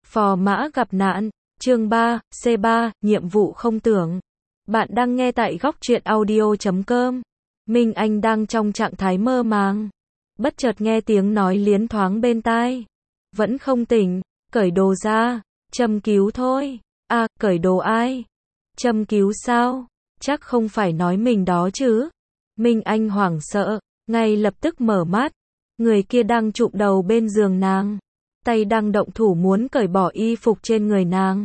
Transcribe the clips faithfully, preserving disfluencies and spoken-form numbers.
Phò mã gặp nạn, chương ba, C ba, nhiệm vụ không tưởng. Bạn đang nghe tại góc truyện audio chấm com. Minh Anh đang trong trạng thái mơ màng. Bất chợt nghe tiếng nói liến thoáng bên tai. Vẫn không tỉnh, cởi đồ ra, châm cứu thôi. À, cởi đồ ai? Châm cứu sao? Chắc không phải nói mình đó chứ. Minh Anh hoảng sợ, ngay lập tức mở mắt. Người kia đang chụm đầu bên giường nàng. Tay đang động thủ muốn cởi bỏ y phục trên người nàng.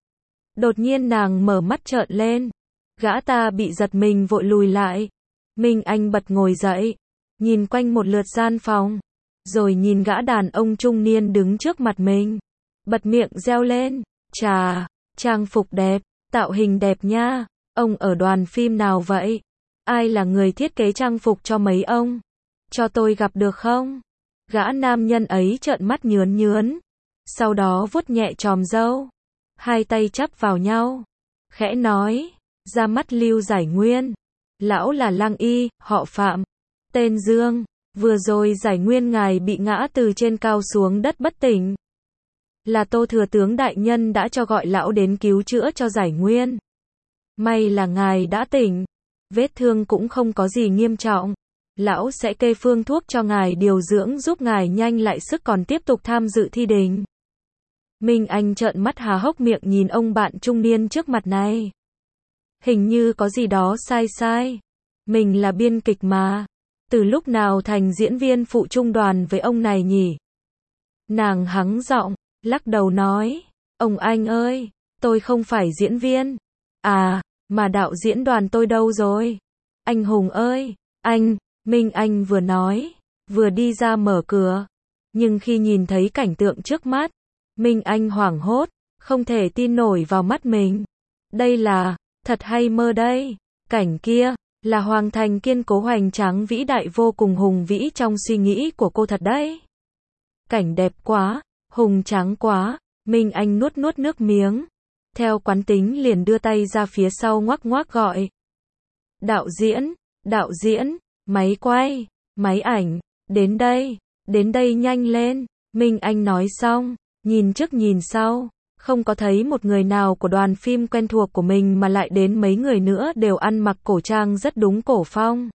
Đột nhiên nàng mở mắt trợn lên. Gã ta bị giật mình vội lùi lại. Minh Anh bật ngồi dậy, nhìn quanh một lượt gian phòng, rồi nhìn gã đàn ông trung niên đứng trước mặt mình. Bật miệng reo lên, chà, trang phục đẹp, tạo hình đẹp nha, ông ở đoàn phim nào vậy? Ai là người thiết kế trang phục cho mấy ông? Cho tôi gặp được không? Gã nam nhân ấy trợn mắt nhướn nhướn, sau đó vuốt nhẹ chòm râu, hai tay chắp vào nhau, khẽ nói, ra mắt Lưu Giải Nguyên. Lão là Lang Y, họ Phạm, tên Dương, vừa rồi Giải Nguyên ngài bị ngã từ trên cao xuống đất bất tỉnh. Là Tô thừa tướng đại nhân đã cho gọi lão đến cứu chữa cho Giải Nguyên. May là ngài đã tỉnh, vết thương cũng không có gì nghiêm trọng. Lão sẽ kê phương thuốc cho ngài điều dưỡng giúp ngài nhanh lại sức còn tiếp tục tham dự thi đình. Minh Anh trợn mắt há hốc miệng nhìn ông bạn trung niên trước mặt này. Hình như có gì đó sai sai. Mình là biên kịch mà. Từ lúc nào thành diễn viên phụ trung đoàn với ông này nhỉ? Nàng hắng giọng, lắc đầu nói. Ông anh ơi, tôi không phải diễn viên. À, mà đạo diễn đoàn tôi đâu rồi? Anh Hùng ơi, anh... Minh Anh vừa nói, vừa đi ra mở cửa. Nhưng khi nhìn thấy cảnh tượng trước mắt, Minh Anh hoảng hốt, không thể tin nổi vào mắt mình. Đây là, thật hay mơ đây? Cảnh kia, là hoàng thành kiên cố hoành tráng vĩ đại vô cùng hùng vĩ trong suy nghĩ của cô thật đấy. Cảnh đẹp quá, hùng tráng quá, Minh Anh nuốt nuốt nước miếng. Theo quán tính liền đưa tay ra phía sau ngoắc ngoắc gọi. Đạo diễn, đạo diễn. Máy quay, máy ảnh, đến đây, đến đây nhanh lên. Minh Anh nói xong, nhìn trước nhìn sau, không có thấy một người nào của đoàn phim quen thuộc của mình mà lại đến mấy người nữa đều ăn mặc cổ trang rất đúng cổ phong.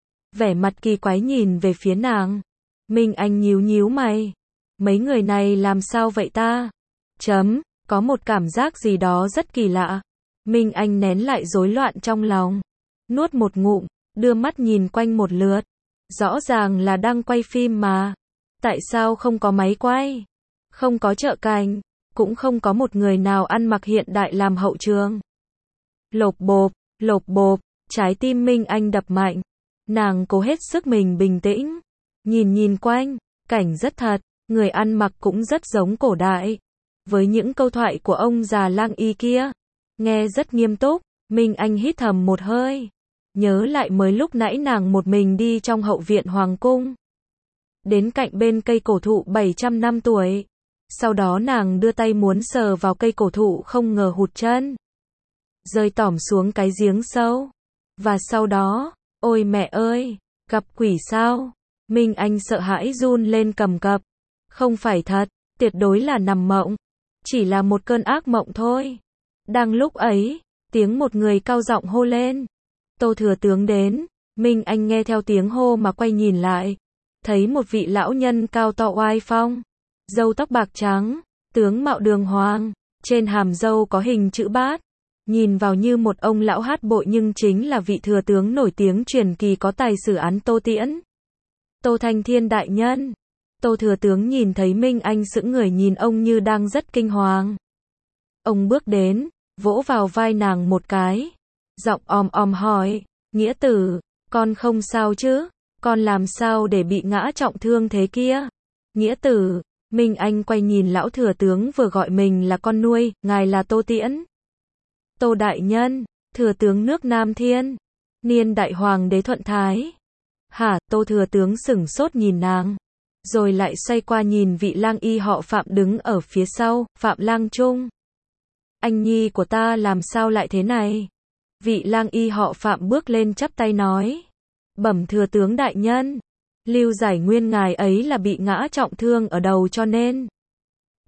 Vẻ mặt kỳ quái nhìn về phía nàng. Minh Anh nhíu nhíu mày. Mấy người này làm sao vậy ta? Chấm, có một cảm giác gì đó rất kỳ lạ. Minh Anh nén lại rối loạn trong lòng. Nuốt một ngụm. Đưa mắt nhìn quanh một lượt. Rõ ràng là đang quay phim mà. Tại sao không có máy quay? Không có trợ cảnh. Cũng không có một người nào ăn mặc hiện đại làm hậu trường. Lộp bộp, lộp bộp. Trái tim Minh Anh đập mạnh. Nàng cố hết sức mình bình tĩnh. Nhìn nhìn quanh. Cảnh rất thật. Người ăn mặc cũng rất giống cổ đại. Với những câu thoại của ông già Lang Y kia. Nghe rất nghiêm túc. Minh Anh hít thầm một hơi. Nhớ lại mới lúc nãy nàng một mình đi trong hậu viện hoàng cung. Đến cạnh bên cây cổ thụ bảy trăm năm tuổi. Sau đó nàng đưa tay muốn sờ vào cây cổ thụ không ngờ hụt chân. Rơi tỏm xuống cái giếng sâu. Và sau đó, ôi mẹ ơi, gặp quỷ sao? Minh Anh sợ hãi run lên cầm cập. Không phải thật, tuyệt đối là nằm mộng. Chỉ là một cơn ác mộng thôi. Đang lúc ấy, tiếng một người cao giọng hô lên. Tô thừa tướng đến. Minh Anh nghe theo tiếng hô mà quay nhìn lại. Thấy một vị lão nhân cao to oai phong. Râu tóc bạc trắng. Tướng mạo đường hoàng. Trên hàm râu có hình chữ bát. Nhìn vào như một ông lão hát bội nhưng chính là vị thừa tướng nổi tiếng truyền kỳ có tài xử án Tô Tiễn. Tô Thanh Thiên đại nhân. Tô thừa tướng nhìn thấy Minh Anh sững người nhìn ông như đang rất kinh hoàng. Ông bước đến, vỗ vào vai nàng một cái. Giọng om om hỏi, nghĩa tử, con không sao chứ? Con làm sao để bị ngã trọng thương thế kia? Nghĩa tử, Minh Anh quay nhìn lão thừa tướng vừa gọi mình là con nuôi, ngài là Tô Tiễn. Tô đại nhân, thừa tướng nước Nam Thiên, niên đại hoàng đế Thuận Thái. Hả? Tô thừa tướng sửng sốt nhìn nàng, rồi lại xoay qua nhìn vị Lang Y họ Phạm đứng ở phía sau, Phạm Lang Trung. Anh nhi của ta làm sao lại thế này? Vị Lang Y họ Phạm bước lên chắp tay nói. Bẩm thừa tướng đại nhân. Lưu Giải Nguyên ngài ấy là bị ngã trọng thương ở đầu cho nên.